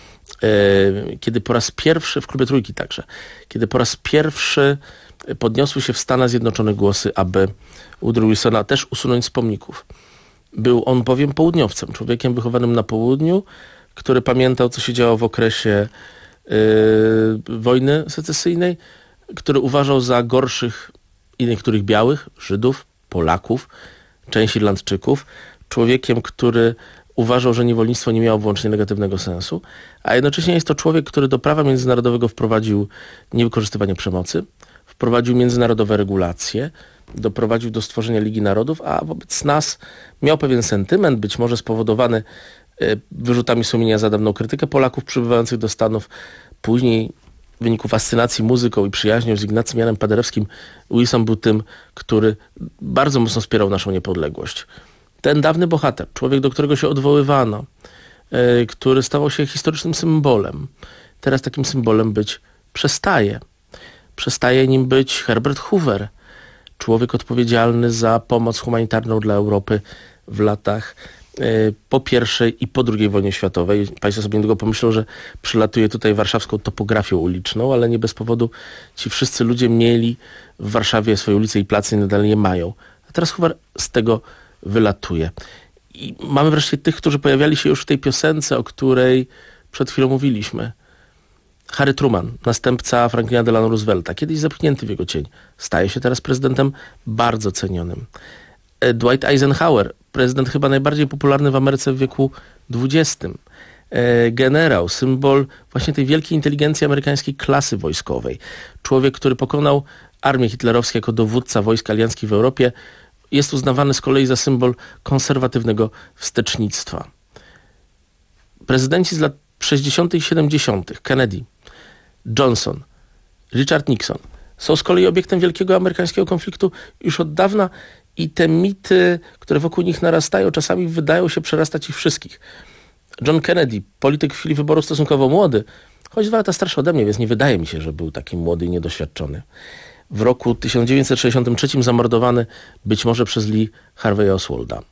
kiedy po raz pierwszy, w Klubie Trójki także, kiedy po raz pierwszy podniosły się w Stanach Zjednoczonych głosy, aby Woodrow Wilsona też usunąć z pomników. Był on bowiem południowcem, człowiekiem wychowanym na południu, który pamiętał, co się działo w okresie yy, wojny secesyjnej, który uważał za gorszych i niektórych białych, Żydów, Polaków, część Irlandczyków, człowiekiem, który uważał, że niewolnictwo nie miało wyłącznie negatywnego sensu, a jednocześnie jest to człowiek, który do prawa międzynarodowego wprowadził niewykorzystywanie przemocy, wprowadził międzynarodowe regulacje, doprowadził do stworzenia Ligi Narodów, a wobec nas miał pewien sentyment, być może spowodowany wyrzutami sumienia za dawną krytykę Polaków przybywających do Stanów. Później w wyniku fascynacji muzyką i przyjaźnią z Ignacym Janem Paderewskim Wilson był tym, który bardzo mocno wspierał naszą niepodległość. Ten dawny bohater, człowiek, do którego się odwoływano, yy, który stawał się historycznym symbolem, teraz takim symbolem być przestaje. Przestaje nim być Herbert Hoover, człowiek odpowiedzialny za pomoc humanitarną dla Europy w latach yy, po pierwszej i po drugiej wojnie światowej. Państwo sobie niedługo pomyślą, że przylatuje tutaj warszawską topografią uliczną, ale nie bez powodu ci wszyscy ludzie mieli w Warszawie swoje ulice i place i nadal je mają. A teraz Hoover z tego wylatuje. I mamy wreszcie tych, którzy pojawiali się już w tej piosence, o której przed chwilą mówiliśmy. Harry Truman, następca Franklina Delano Roosevelta, kiedyś zepchnięty w jego cień, staje się teraz prezydentem bardzo cenionym. Dwight Eisenhower, prezydent chyba najbardziej popularny w Ameryce w wieku dwudziestym. Generał, symbol właśnie tej wielkiej inteligencji amerykańskiej klasy wojskowej. Człowiek, który pokonał armię hitlerowską jako dowódca wojsk alianckich w Europie, jest uznawany z kolei za symbol konserwatywnego wstecznictwa. Prezydenci z lat sześćdziesiątych i siedemdziesiątych Kennedy, Johnson, Richard Nixon są z kolei obiektem wielkiego amerykańskiego konfliktu już od dawna i te mity, które wokół nich narastają, czasami wydają się przerastać ich wszystkich. John Kennedy, polityk w chwili wyboru stosunkowo młody, choć dwa lata starszy ode mnie, więc nie wydaje mi się, że był taki młody i niedoświadczony. W roku tysiąc dziewięćset sześćdziesiątym trzecim zamordowany być może przez Lee Harvey'a Oswalda.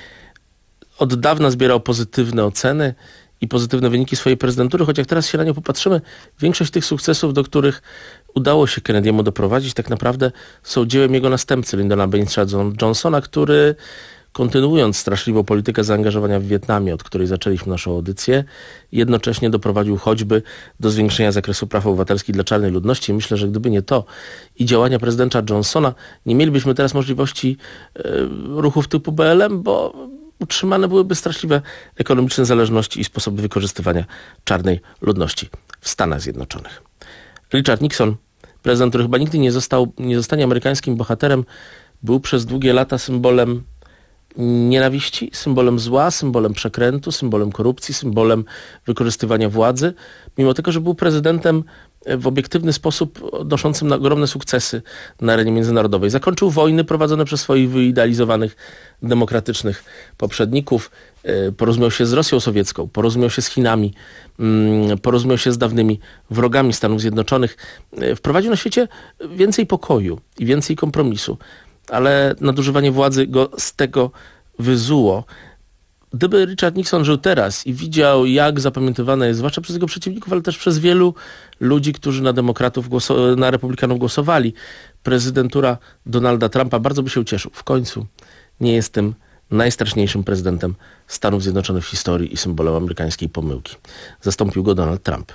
Od dawna zbierał pozytywne oceny i pozytywne wyniki swojej prezydentury, choć jak teraz się na nią popatrzymy, większość tych sukcesów, do których udało się Kennedy'emu doprowadzić, tak naprawdę są dziełem jego następcy, Lyndona Bainesa Johnsona, który kontynuując straszliwą politykę zaangażowania w Wietnamie, od której zaczęliśmy naszą audycję, jednocześnie doprowadził choćby do zwiększenia zakresu praw obywatelskich dla czarnej ludności. Myślę, że gdyby nie to i działania prezydenta Johnsona, nie mielibyśmy teraz możliwości e, ruchów typu B L M, bo utrzymane byłyby straszliwe ekonomiczne zależności i sposoby wykorzystywania czarnej ludności w Stanach Zjednoczonych. Richard Nixon, prezydent, który chyba nigdy nie został, nie zostanie amerykańskim bohaterem, był przez długie lata symbolem nienawiści, symbolem zła, symbolem przekrętu, symbolem korupcji, symbolem wykorzystywania władzy, mimo tego, że był prezydentem w obiektywny sposób odnoszącym na ogromne sukcesy na arenie międzynarodowej. Zakończył wojny prowadzone przez swoich wyidealizowanych demokratycznych poprzedników, porozumiał się z Rosją sowiecką, porozumiał się z Chinami, porozumiał się z dawnymi wrogami Stanów Zjednoczonych. Wprowadził na świecie więcej pokoju i więcej kompromisu, ale nadużywanie władzy go z tego wyzuło. Gdyby Richard Nixon żył teraz i widział, jak zapamiętywane jest, zwłaszcza przez jego przeciwników, ale też przez wielu ludzi, którzy na demokratów, głosu- na republikanów głosowali, prezydentura Donalda Trumpa, bardzo by się ucieszył. W końcu nie jest tym najstraszniejszym prezydentem Stanów Zjednoczonych w historii i symbolem amerykańskiej pomyłki. Zastąpił go Donald Trump.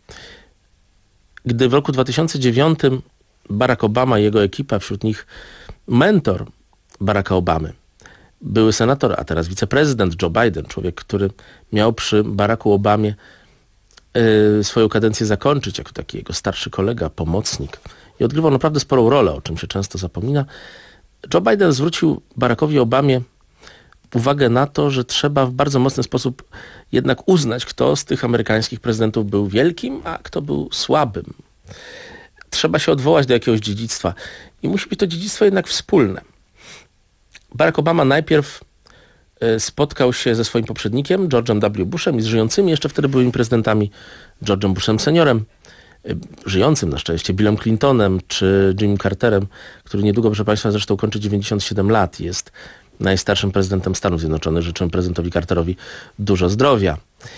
Gdy w roku dwa tysiące dziewiątym Barack Obama i jego ekipa, wśród nich mentor Baracka Obamy, były senator, a teraz wiceprezydent Joe Biden, człowiek, który miał przy Baracku Obamie yy, swoją kadencję zakończyć, jako taki jego starszy kolega, pomocnik i odgrywał naprawdę sporą rolę, o czym się często zapomina. Joe Biden zwrócił Barackowi Obamie uwagę na to, że trzeba w bardzo mocny sposób jednak uznać, kto z tych amerykańskich prezydentów był wielkim, a kto był słabym. Trzeba się odwołać do jakiegoś dziedzictwa i musi być to dziedzictwo jednak wspólne. Barack Obama najpierw spotkał się ze swoim poprzednikiem, George'em W. Bushem i z żyjącymi jeszcze wtedy byłymi prezydentami George'em Bushem seniorem, żyjącym na szczęście Billem Clintonem czy Jimmy Carterem, który niedługo, proszę Państwa, zresztą kończy dziewięćdziesiąt siedem lat, jest najstarszym prezydentem Stanów Zjednoczonych. Życzę prezydentowi Carterowi dużo zdrowia.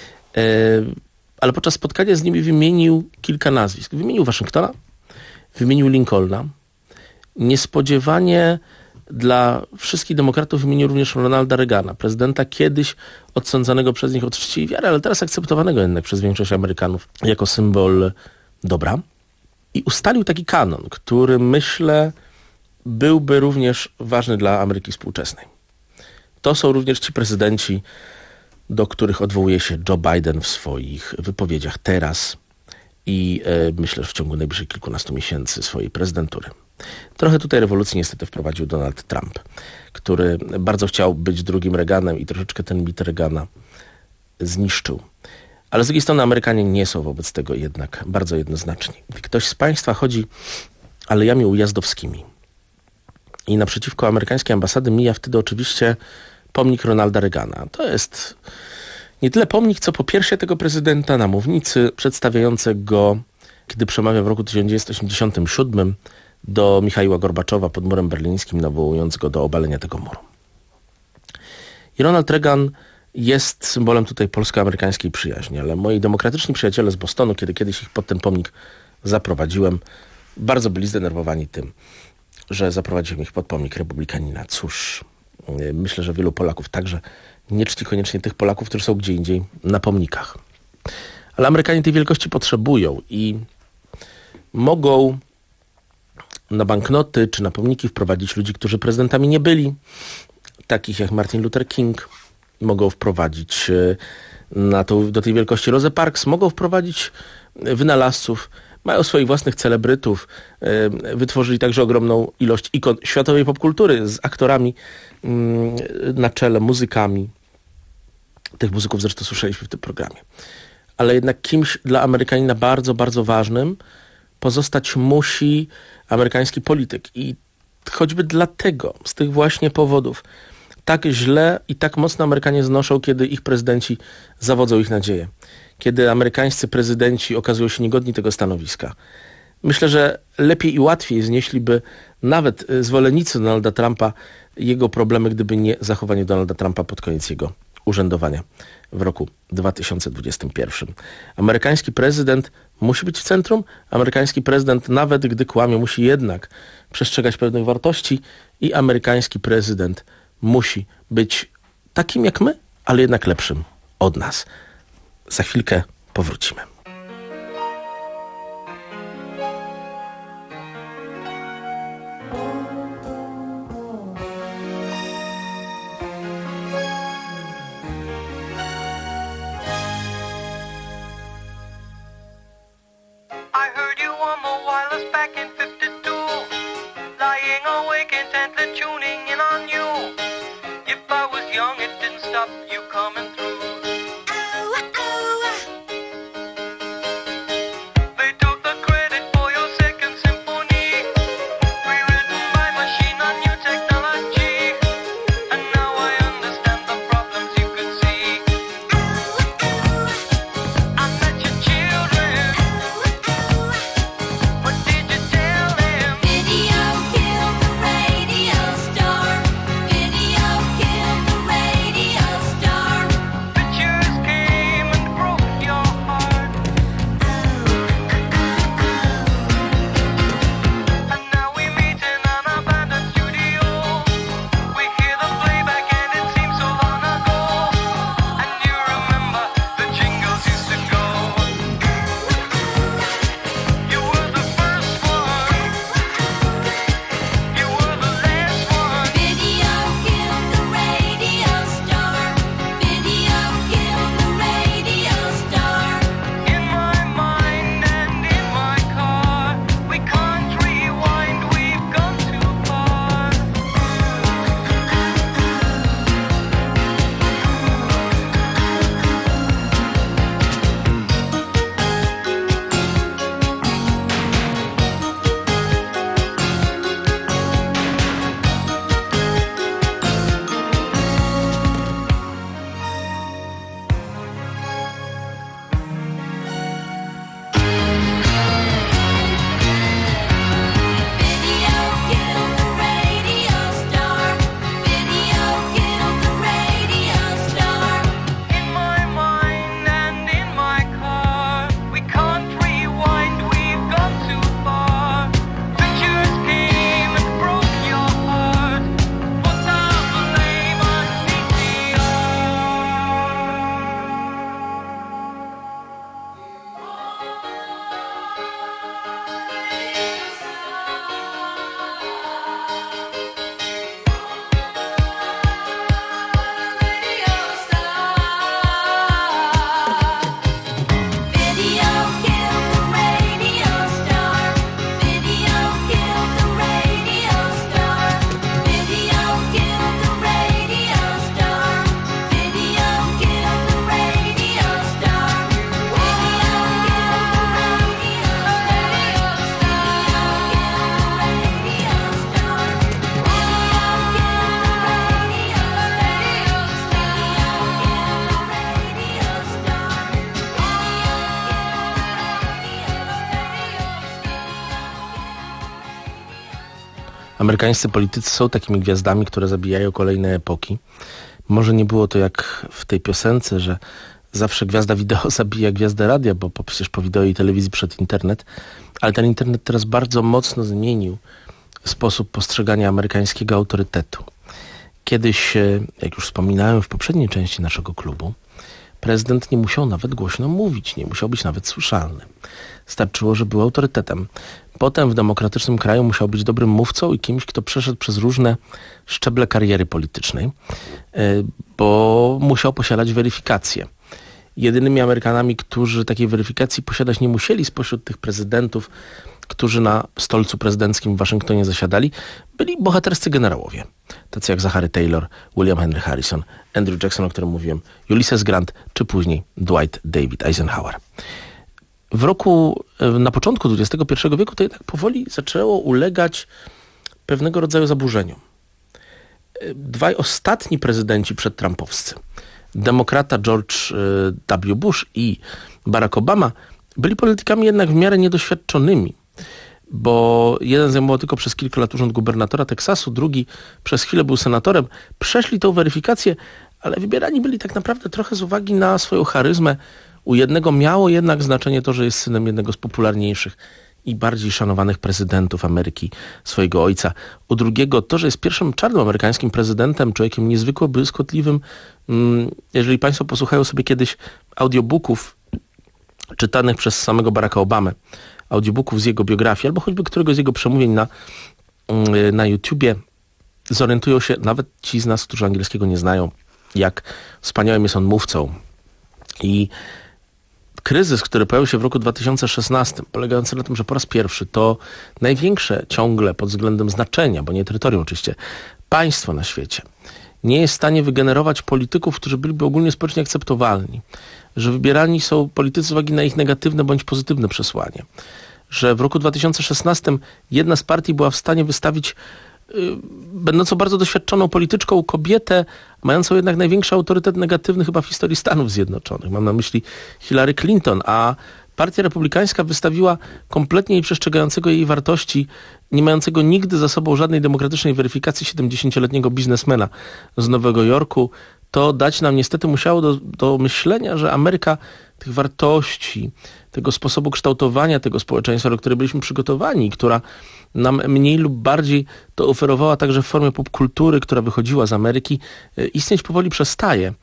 Ale podczas spotkania z nimi wymienił kilka nazwisk. Wymienił Waszyngtona, wymienił Lincolna. Niespodziewanie dla wszystkich demokratów wymienił również Ronalda Reagana, prezydenta kiedyś odsądzanego przez nich o czci i wiarę, ale teraz akceptowanego jednak przez większość Amerykanów jako symbol dobra. I ustalił taki kanon, który myślę byłby również ważny dla Ameryki współczesnej. To są również ci prezydenci, do których odwołuje się Joe Biden w swoich wypowiedziach teraz i e, myślę, że w ciągu najbliższych kilkunastu miesięcy swojej prezydentury. Trochę tutaj rewolucji niestety wprowadził Donald Trump, który bardzo chciał być drugim Reaganem i troszeczkę ten mit Reagana zniszczył. Ale z drugiej strony Amerykanie nie są wobec tego jednak bardzo jednoznaczni. Gdy ktoś z Państwa chodzi alejami ujazdowskimi i naprzeciwko amerykańskiej ambasady mija wtedy oczywiście pomnik Ronalda Reagana. To jest nie tyle pomnik, co popiersie tego prezydenta na mównicy przedstawiającego, kiedy przemawia w roku tysiąc dziewięćset osiemdziesiątym siódmym do Michaiła Gorbaczowa pod murem berlińskim, nawołując go do obalenia tego muru. I Ronald Reagan jest symbolem tutaj polsko-amerykańskiej przyjaźni, ale moi demokratyczni przyjaciele z Bostonu, kiedy kiedyś ich pod ten pomnik zaprowadziłem, bardzo byli zdenerwowani tym, że zaprowadziłem ich pod pomnik republikanina. Cóż, myślę, że wielu Polaków także nie czci koniecznie tych Polaków, którzy są gdzie indziej na pomnikach. Ale Amerykanie tej wielkości potrzebują i mogą na banknoty czy na pomniki wprowadzić ludzi, którzy prezydentami nie byli, takich jak Martin Luther King. Mogą wprowadzić na to, do tej wielkości Rosę Parks, mogą wprowadzić wynalazców, mają swoich własnych celebrytów, wytworzyli także ogromną ilość ikon światowej popkultury z aktorami na czele, muzykami. Tych muzyków zresztą słyszeliśmy w tym programie. Ale jednak kimś dla Amerykanina bardzo, bardzo ważnym pozostać musi amerykański polityk. I choćby dlatego, z tych właśnie powodów, tak źle i tak mocno Amerykanie znoszą, kiedy ich prezydenci zawodzą ich nadzieje. Kiedy amerykańscy prezydenci okazują się niegodni tego stanowiska. Myślę, że lepiej i łatwiej znieśliby nawet zwolennicy Donalda Trumpa jego problemy, gdyby nie zachowanie Donalda Trumpa pod koniec jego urzędowania w roku dwa tysiące dwudziestym pierwszym. Amerykański prezydent musi być w centrum. Amerykański prezydent, nawet gdy kłamie, musi jednak przestrzegać pewnych wartości i amerykański prezydent musi być takim jak my, ale jednak lepszym od nas. Za chwilkę powrócimy. I heard you on the wireless back in fifty-two, lying awake intently tuning in on you. If I was young, it didn't stop you coming through. They took the credit for your second symphony, rewritten by machine on new technology. And now I understand the problems you could see. I met your children. What did you tell them? Video killed the radio star. Video killed the radio star. Pictures came and broke your heart. And now we meet in an abandoned studio. We hear the playback and it seems so long ago. And you remember the jingles used to go. You were the first one. You were the last one. Video killed the radio star. Video killed the radio star. In my mind and in my car, we can't rewind, we've gone too far. Video killed the radio star. Video killed the radio star. In my mind and in my car, we can't rewind, we've gone too far. Pictures came and broke your heart. Put the blame on V C R. Video killed the radio star. Video killed the radio star. Video killed the radio star. Video killed the radio star. Video Amerykańscy politycy są takimi gwiazdami, które zabijają kolejne epoki. Może nie było to jak w tej piosence, że zawsze gwiazda wideo zabija gwiazdę radia, bo po, przecież po wideo i telewizji przed internet, ale ten internet teraz bardzo mocno zmienił sposób postrzegania amerykańskiego autorytetu. Kiedyś, jak już wspominałem w poprzedniej części naszego klubu, prezydent nie musiał nawet głośno mówić, nie musiał być nawet słyszalny. Starczyło, że był autorytetem. Potem w demokratycznym kraju musiał być dobrym mówcą i kimś, kto przeszedł przez różne szczeble kariery politycznej, bo musiał posiadać weryfikację. Jedynymi Amerykanami, którzy takiej weryfikacji posiadać nie musieli spośród tych prezydentów, którzy na stolcu prezydenckim w Waszyngtonie zasiadali, byli bohaterscy generałowie. Tacy jak Zachary Taylor, William Henry Harrison, Andrew Jackson, o którym mówiłem, Ulysses Grant, czy później Dwight David Eisenhower. W roku, na początku dwudziestego pierwszego wieku to jednak powoli zaczęło ulegać pewnego rodzaju zaburzeniom. Dwaj ostatni prezydenci przedtrampowscy, demokrata George W. Bush i Barack Obama, byli politykami jednak w miarę niedoświadczonymi, bo jeden zajmował tylko przez kilka lat urząd gubernatora Teksasu, drugi przez chwilę był senatorem. Przeszli tą weryfikację, ale wybierani byli tak naprawdę trochę z uwagi na swoją charyzmę. U jednego miało jednak znaczenie to, że jest synem jednego z popularniejszych i bardziej szanowanych prezydentów Ameryki, swojego ojca. U drugiego to, że jest pierwszym czarnym amerykańskim prezydentem, człowiekiem niezwykle błyskotliwym. Jeżeli państwo posłuchają sobie kiedyś audiobooków czytanych przez samego Baracka Obamę, audiobooków z jego biografii, albo choćby któregoś z jego przemówień na, na YouTubie, zorientują się, nawet ci z nas, którzy angielskiego nie znają, jak wspaniałym jest on mówcą. I kryzys, który pojawił się w roku dwa tysiące szesnastym, polegający na tym, że po raz pierwszy to największe ciągle pod względem znaczenia, bo nie terytorium oczywiście, państwo na świecie nie jest w stanie wygenerować polityków, którzy byliby ogólnie społecznie akceptowalni, że wybierani są politycy z uwagi na ich negatywne bądź pozytywne przesłanie, że w roku dwa tysiące szesnastym jedna z partii była w stanie wystawić yy, będącą bardzo doświadczoną polityczką kobietę, mającą jednak największy autorytet negatywny chyba w historii Stanów Zjednoczonych. Mam na myśli Hillary Clinton, a Partia Republikańska wystawiła kompletnie nieprzestrzegającego jej wartości, nie mającego nigdy za sobą żadnej demokratycznej weryfikacji siedemdziesięcioletniego biznesmena z Nowego Jorku. To dać nam niestety musiało do, do myślenia, że Ameryka tych wartości, tego sposobu kształtowania tego społeczeństwa, do której byliśmy przygotowani, która nam mniej lub bardziej to oferowała także w formie popkultury, która wychodziła z Ameryki, istnieć powoli przestaje.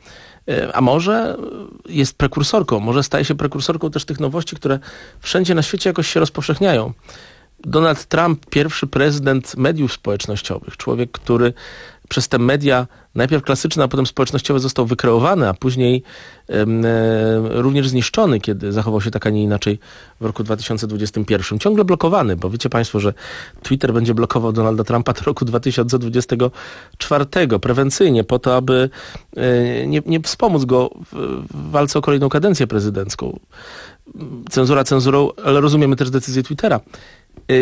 A może jest prekursorką, może staje się prekursorką też tych nowości, które wszędzie na świecie jakoś się rozpowszechniają. Donald Trump, pierwszy prezydent mediów społecznościowych, człowiek, który przez te media, najpierw klasyczne, a potem społecznościowe, został wykreowany, a później e, również zniszczony, kiedy zachował się tak, a nie inaczej w roku dwa tysiące dwudziestym pierwszym. Ciągle blokowany, bo wiecie państwo, że Twitter będzie blokował Donalda Trumpa do roku dwa tysiące dwudziestego czwartego prewencyjnie, po to, aby e, nie, nie wspomóc go w, w walce o kolejną kadencję prezydencką. Cenzura cenzurą, ale rozumiemy też decyzję Twittera. E,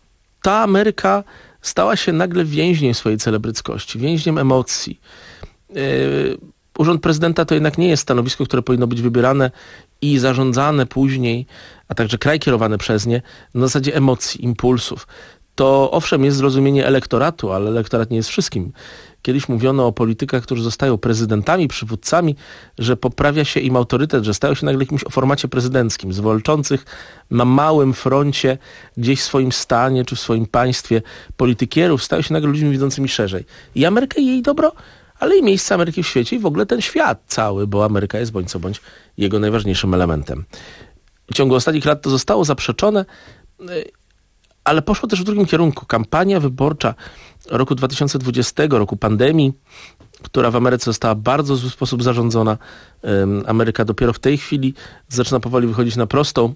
ta Ameryka stała się nagle więźniem swojej celebryckości, więźniem emocji. Yy, Urząd prezydenta to jednak nie jest stanowisko, które powinno być wybierane i zarządzane później, a także kraj kierowany przez nie na zasadzie emocji, impulsów. To owszem jest zrozumienie elektoratu, ale elektorat nie jest wszystkim. Kiedyś mówiono o politykach, którzy zostają prezydentami, przywódcami, że poprawia się im autorytet, że stają się nagle jakimś o formacie prezydenckim, z walczących na małym froncie, gdzieś w swoim stanie czy w swoim państwie politykierów, stają się nagle ludźmi widzącymi szerzej. I Ameryka i jej dobro, ale i miejsce Ameryki w świecie i w ogóle ten świat cały, bo Ameryka jest bądź co bądź jego najważniejszym elementem. W ciągu ostatnich lat to zostało zaprzeczone, ale poszło też w drugim kierunku. Kampania wyborcza roku dwa tysiące dwudziestego, roku pandemii, która w Ameryce została w bardzo zły sposób zarządzona. Ameryka dopiero w tej chwili zaczyna powoli wychodzić na prostą.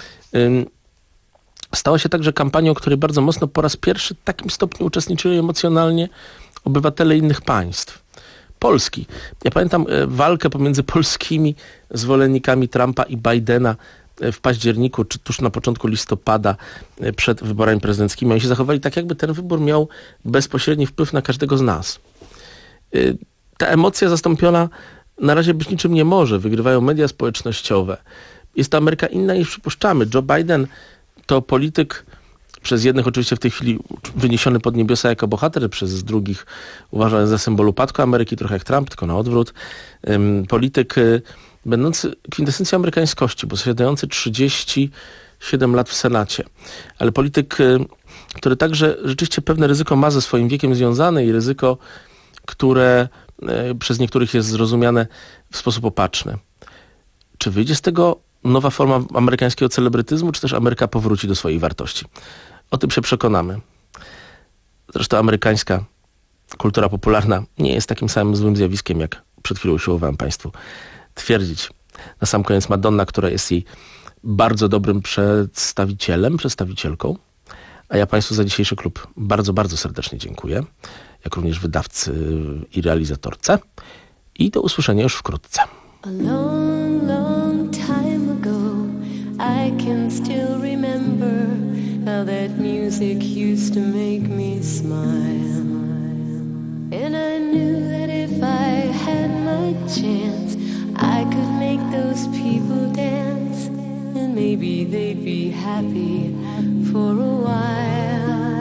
Stała się także kampanią, w której bardzo mocno po raz pierwszy w takim stopniu uczestniczyli emocjonalnie obywatele innych państw. Polski. Ja pamiętam walkę pomiędzy polskimi zwolennikami Trumpa i Bidena w październiku, czy tuż na początku listopada przed wyborami prezydenckimi. Oni się zachowali tak, jakby ten wybór miał bezpośredni wpływ na każdego z nas. Ta emocja zastąpiona na razie być niczym nie może. Wygrywają media społecznościowe. Jest to Ameryka inna niż przypuszczamy. Joe Biden to polityk, przez jednych oczywiście w tej chwili wyniesiony pod niebiosa jako bohater, przez drugich uważany za symbol upadku Ameryki, trochę jak Trump, tylko na odwrót. Polityk będący kwintesencją amerykańskości, bo zasiadający trzydzieści siedem lat w Senacie. Ale polityk, który także rzeczywiście pewne ryzyko ma ze swoim wiekiem związane i ryzyko, które przez niektórych jest zrozumiane w sposób opatrzny. Czy wyjdzie z tego nowa forma amerykańskiego celebrytyzmu, czy też Ameryka powróci do swojej wartości? O tym się przekonamy. Zresztą amerykańska kultura popularna nie jest takim samym złym zjawiskiem, jak przed chwilą usiłowałem Państwu twierdzić. Na sam koniec Madonna, która jest jej bardzo dobrym przedstawicielem, przedstawicielką. A ja Państwu za dzisiejszy klub bardzo, bardzo serdecznie dziękuję. Jak również wydawcy i realizatorce. I do usłyszenia już wkrótce. A long, long time ago, I can still remember how that music used to make me smile. And I knew that if I had my chance, I could make those people dance, and maybe they'd be happy for a while.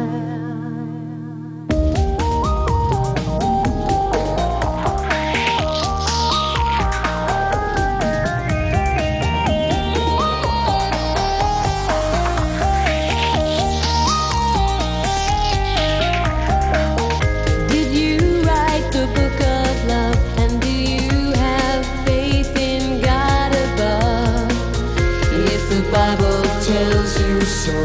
Did you write the book of love? And do you have faith in God above? If the Bible tells you so.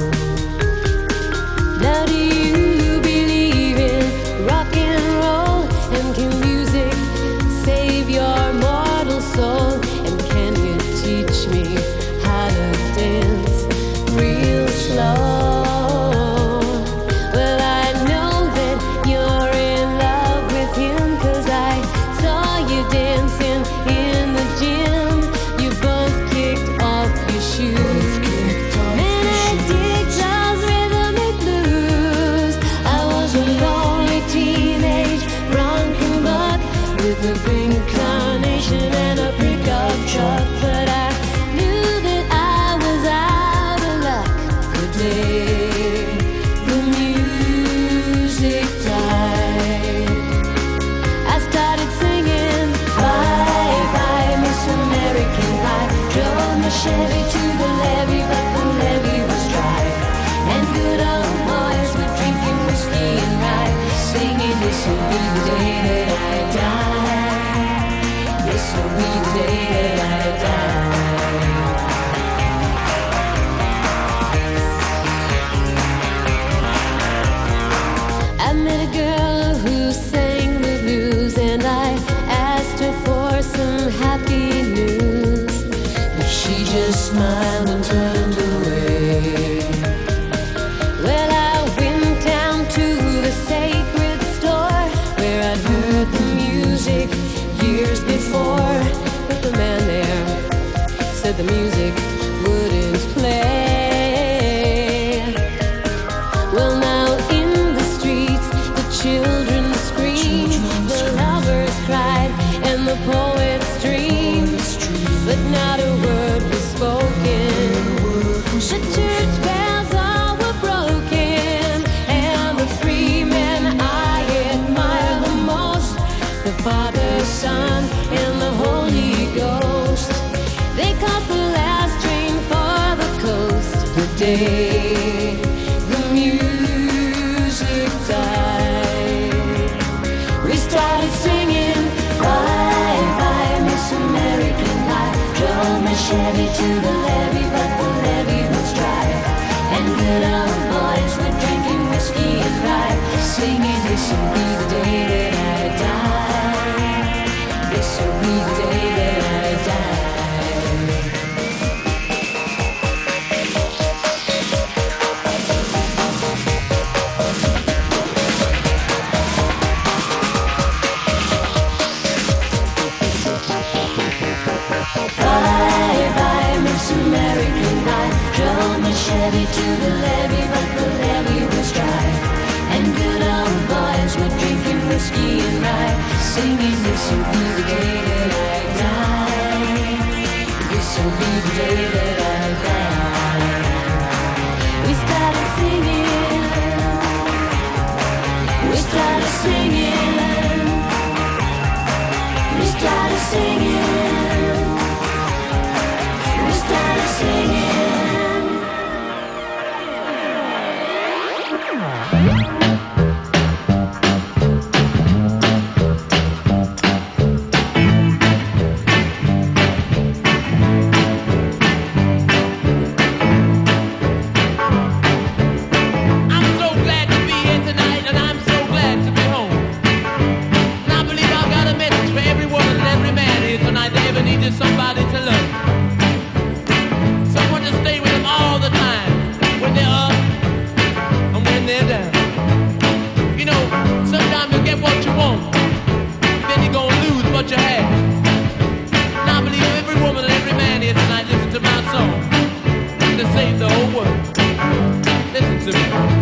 Now do you believe in rock and roll? And can music save your mortal soul? And can you teach me how to dance real slow? Well, I know that you're in love with him, 'cause I saw you dancing in the gym. You both kicked off your shoes. Man, I dig those rhythmic blues. I was a lonely teenage bronco buck with a pink carnation and a pickup truck, but I knew that I was out of luck the day the music died. I started singing bye bye Miss American Pie. Drove my Chevy to the levee, but the levee was dry. And good old boys were drinking whiskey and rye, singing this will be the day that I die. This will be the day that I die. I met a girl who sang the blues, and I asked her for some happy news, but she just smiled and turned away. Well, I went down to the sacred store where I'd heard the music years before, but the man there said the music wouldn't play. Well, now in the streets, the children screamed, the lovers cried, and the poets dreamed, but not a word was spoken. The church bells all were broken, and the three men I admire the most, the Father, Son, and the Holy Ghost, they caught the last train for the coast the day the music died. We started singing bye bye Miss American Pie. Drove my Chevy to the levee, but the levee was dry. And good old boys were drinking whiskey and rye, singing this will be the day that I die. This will be the day that I die. Bye bye Miss American Pie. Drove my Chevy to the levee, but the levee was dry. And good old boys were drinking whiskey and rye, singing this will be the day that I die. This will be the day that I die. We started singing. We started singing. We started singing. We started singing. I'm so glad to be here tonight, and I'm so glad to be home. And I believe I've got a message for every woman and every man here tonight that ever needed somebody to love. Someone to stay with them all the time, when they're up and when they're down. You know, sometimes you get what you want, but then you're gonna lose what you have. And I believe every woman and every man here tonight listen to my song to save the whole world. Listen to me.